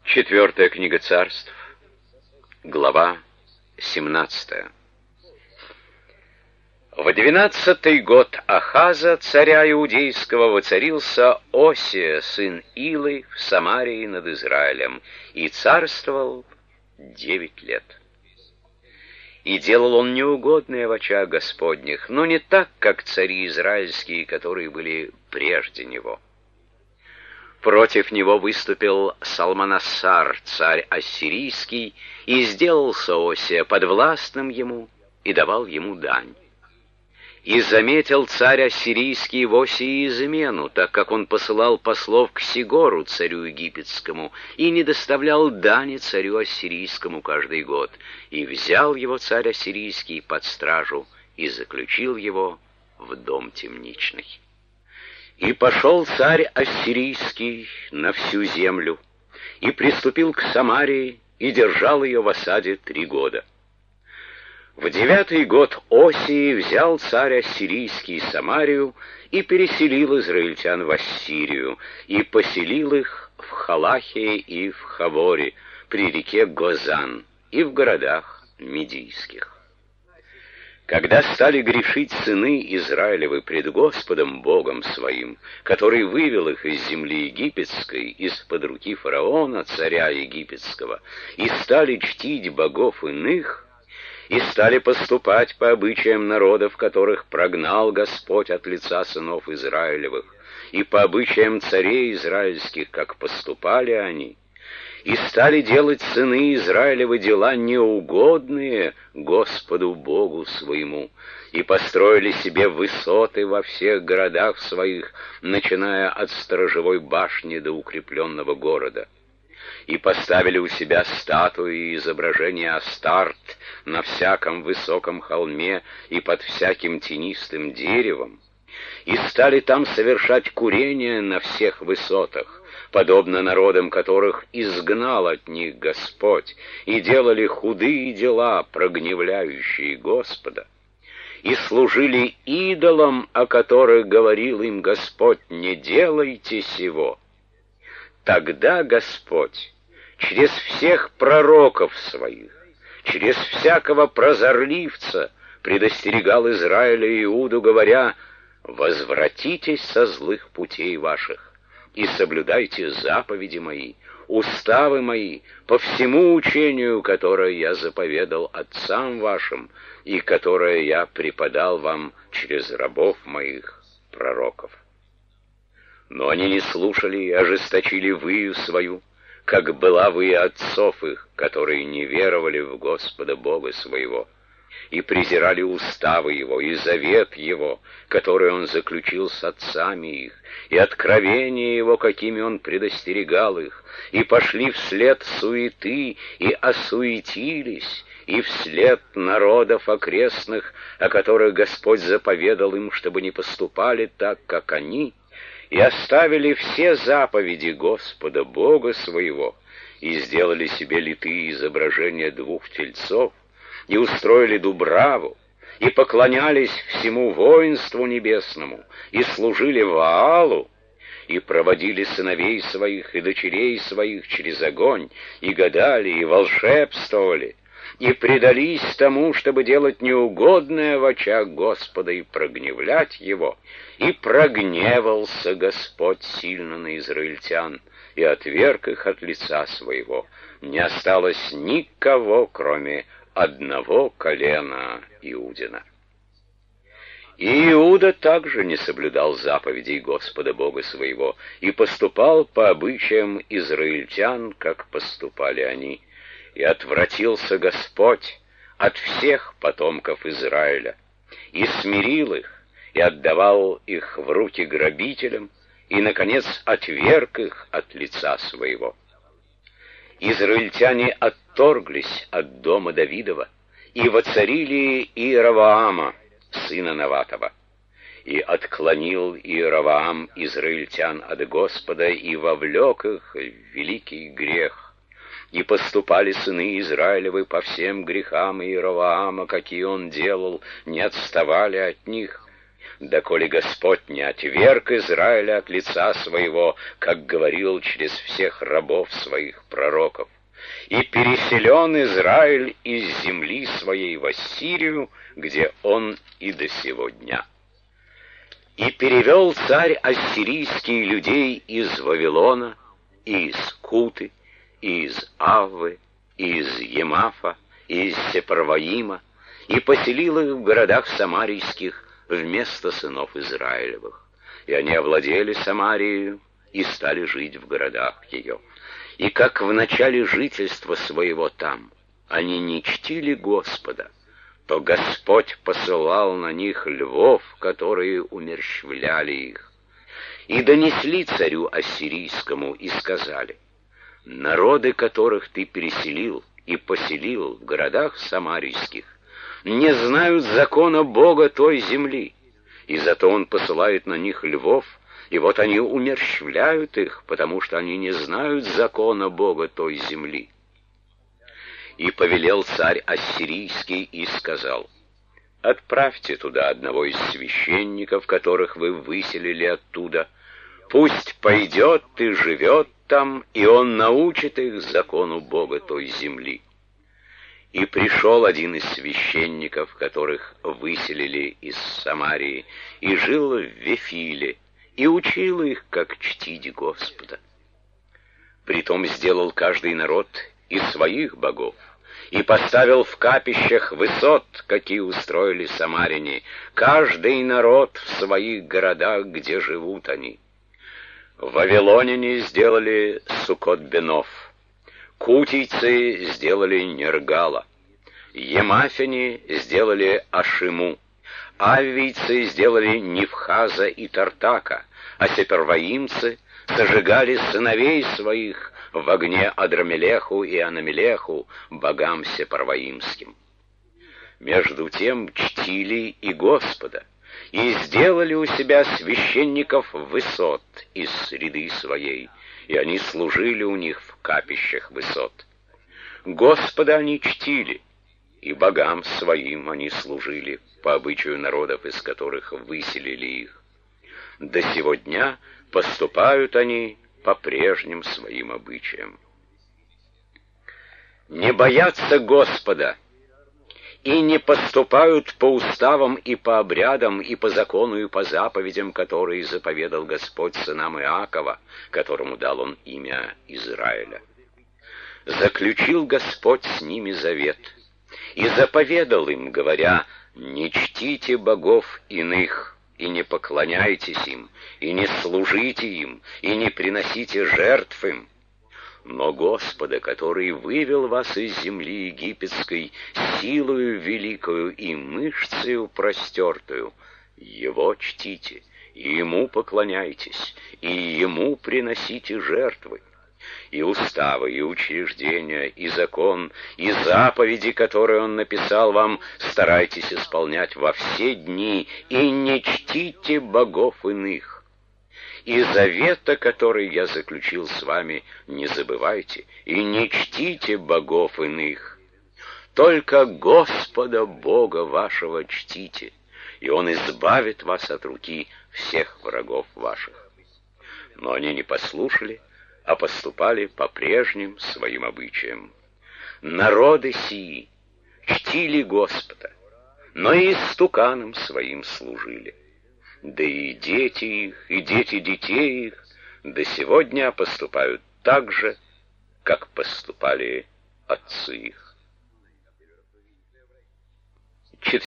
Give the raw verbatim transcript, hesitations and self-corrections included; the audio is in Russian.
Четвертая книга Царств, глава семнадцатая. В двенадцатый год Ахаза, царя иудейского, воцарился Осия, сын Илы, в Самарии над Израилем, и царствовал девять лет. И делал он неугодное в очах Господних, но не так, как цари израильские, которые были прежде него. Против него выступил Салманассар, царь ассирийский, и сделался Осия подвластным ему и давал ему дань. И заметил царь ассирийский в Осии измену, так как он посылал послов к Сигору, царю египетскому, и не доставлял дани царю ассирийскому каждый год. И взял его царь ассирийский под стражу и заключил его в дом темничный. И пошел царь ассирийский на всю землю, и приступил к Самарии, и держал ее в осаде три года. В девятый год Осии взял царь ассирийский Самарию и переселил израильтян в Ассирию, и поселил их в Халахе и в Хаворе, при реке Гозан, и в городах медийских. Когда стали грешить сыны Израилевы пред Господом Богом своим, который вывел их из земли египетской, из-под руки фараона, царя египетского, и стали чтить богов иных, и стали поступать по обычаям народов, которых прогнал Господь от лица сынов Израилевых, и по обычаям царей израильских, как поступали они, и стали делать сыны Израилевы дела неугодные Господу Богу своему, и построили себе высоты во всех городах своих, начиная от сторожевой башни до укрепленного города. И поставили у себя статуи и изображения Астарт на всяком высоком холме и под всяким тенистым деревом, и стали там совершать курение на всех высотах, подобно народам, которых изгнал от них Господь, и делали худые дела, прогневляющие Господа, и служили идолам, о которых говорил им Господь: не делайте сего. Тогда Господь через всех пророков своих, через всякого прозорливца предостерегал Израиля и Иуду, говоря: возвратитесь со злых путей ваших и соблюдайте заповеди мои, уставы мои, по всему учению, которое я заповедал отцам вашим и которое я преподал вам через рабов моих, пророков. Но они не слушали и ожесточили выю свою, как была вы отцов их, которые не веровали в Господа Бога своего, и презирали уставы Его, и завет Его, который Он заключил с отцами их, и откровения Его, какими Он предостерегал их, и пошли вслед суеты, и осуетились, и вслед народов окрестных, о которых Господь заповедал им, чтобы не поступали так, как они, и оставили все заповеди Господа Бога своего, и сделали себе литые изображения двух тельцов, и устроили дубраву, и поклонялись всему воинству небесному, и служили Ваалу, и проводили сыновей своих и дочерей своих через огонь, и гадали, и волшебствовали, и предались тому, чтобы делать неугодное в очах Господа и прогневлять Его, и прогневался Господь сильно на израильтян, и отверг их от лица своего. Не осталось никого, кроме одного колена Иудина. И Иуда также не соблюдал заповедей Господа Бога своего и поступал по обычаям израильтян, как поступали они. И отвратился Господь от всех потомков Израиля, и смирил их, и отдавал их в руки грабителям, и, наконец, отверг их от лица своего. Израильтяне отторглись от дома Давидова и воцарили Иеровоама, сына Наватова. И отклонил Иеровоам израильтян от Господа и вовлек их в великий грех. И поступали сыны Израилевы по всем грехам Иеровоама, какие он делал, не отставали от них. доколе Господь не отверг Израиля от лица своего, как говорил через всех рабов своих пророков. И переселен Израиль из земли своей в Ассирию, где он и до сего дня. И перевел царь ассирийский людей из Вавилона, и из Куты, и из Аввы, и из Емафа, и из Сепарваима, и поселил их в городах самарийских вместо сынов Израилевых. И они овладели Самарией и стали жить в городах ее. И как в начале жительства своего там они не чтили Господа, то Господь посылал на них львов, которые умерщвляли их. И донесли царю ассирийскому и сказали: народы, которых ты переселил и поселил в городах самарийских, не знают закона Бога той земли, и зато он посылает на них львов, и вот они умерщвляют их, потому что они не знают закона Бога той земли. И повелел царь ассирийский и сказал: отправьте туда одного из священников, которых вы выселили оттуда, пусть пойдет и живет там, и он научит их закону Бога той земли. И пришел один из священников, которых выселили из Самарии, и жил в Вифиле, и учил их, как чтить Господа. Притом сделал каждый народ и своих богов, и поставил в капищах высот, какие устроили самаряне, каждый народ в своих городах, где живут они. Вавилоняне сделали Суккот-Бенов, кутийцы сделали Нергала, емафяне сделали Ашиму, аввийцы сделали Нивхаза и Тартака, а сепарваимцы сожигали сыновей своих в огне Адрамелеху и Анамелеху, богам сепарваимским. Между тем чтили и Господа, и сделали у себя священников высот из среды своей, и они служили у них в капищах высот. Господа они чтили, и богам своим они служили, по обычаю народов, из которых выселили их. До сего дня поступают они по прежним своим обычаям. Не боятся Господа и не поступают по уставам и по обрядам, и по закону, и по заповедям, которые заповедал Господь сынам Иакова, которому дал он имя Израиля. Заключил Господь с ними завет и заповедал им, говоря: не чтите богов иных, и не поклоняйтесь им, и не служите им, и не приносите жертв им. Но Господа, который вывел вас из земли египетской силою великою и мышцею простертую, Его чтите, и Ему поклоняйтесь, и Ему приносите жертвы. И уставы, и учреждения, и закон, и заповеди, которые Он написал вам, старайтесь исполнять во все дни, и не чтите богов иных. И завета, который я заключил с вами, не забывайте, и не чтите богов иных. Только Господа Бога вашего чтите, и Он избавит вас от руки всех врагов ваших. Но они не послушали, а поступали по прежним своим обычаям. Народы сии чтили Господа, но и истуканам своим служили. Да и дети их, и дети детей их до сего дня поступают так же, как поступали отцы их.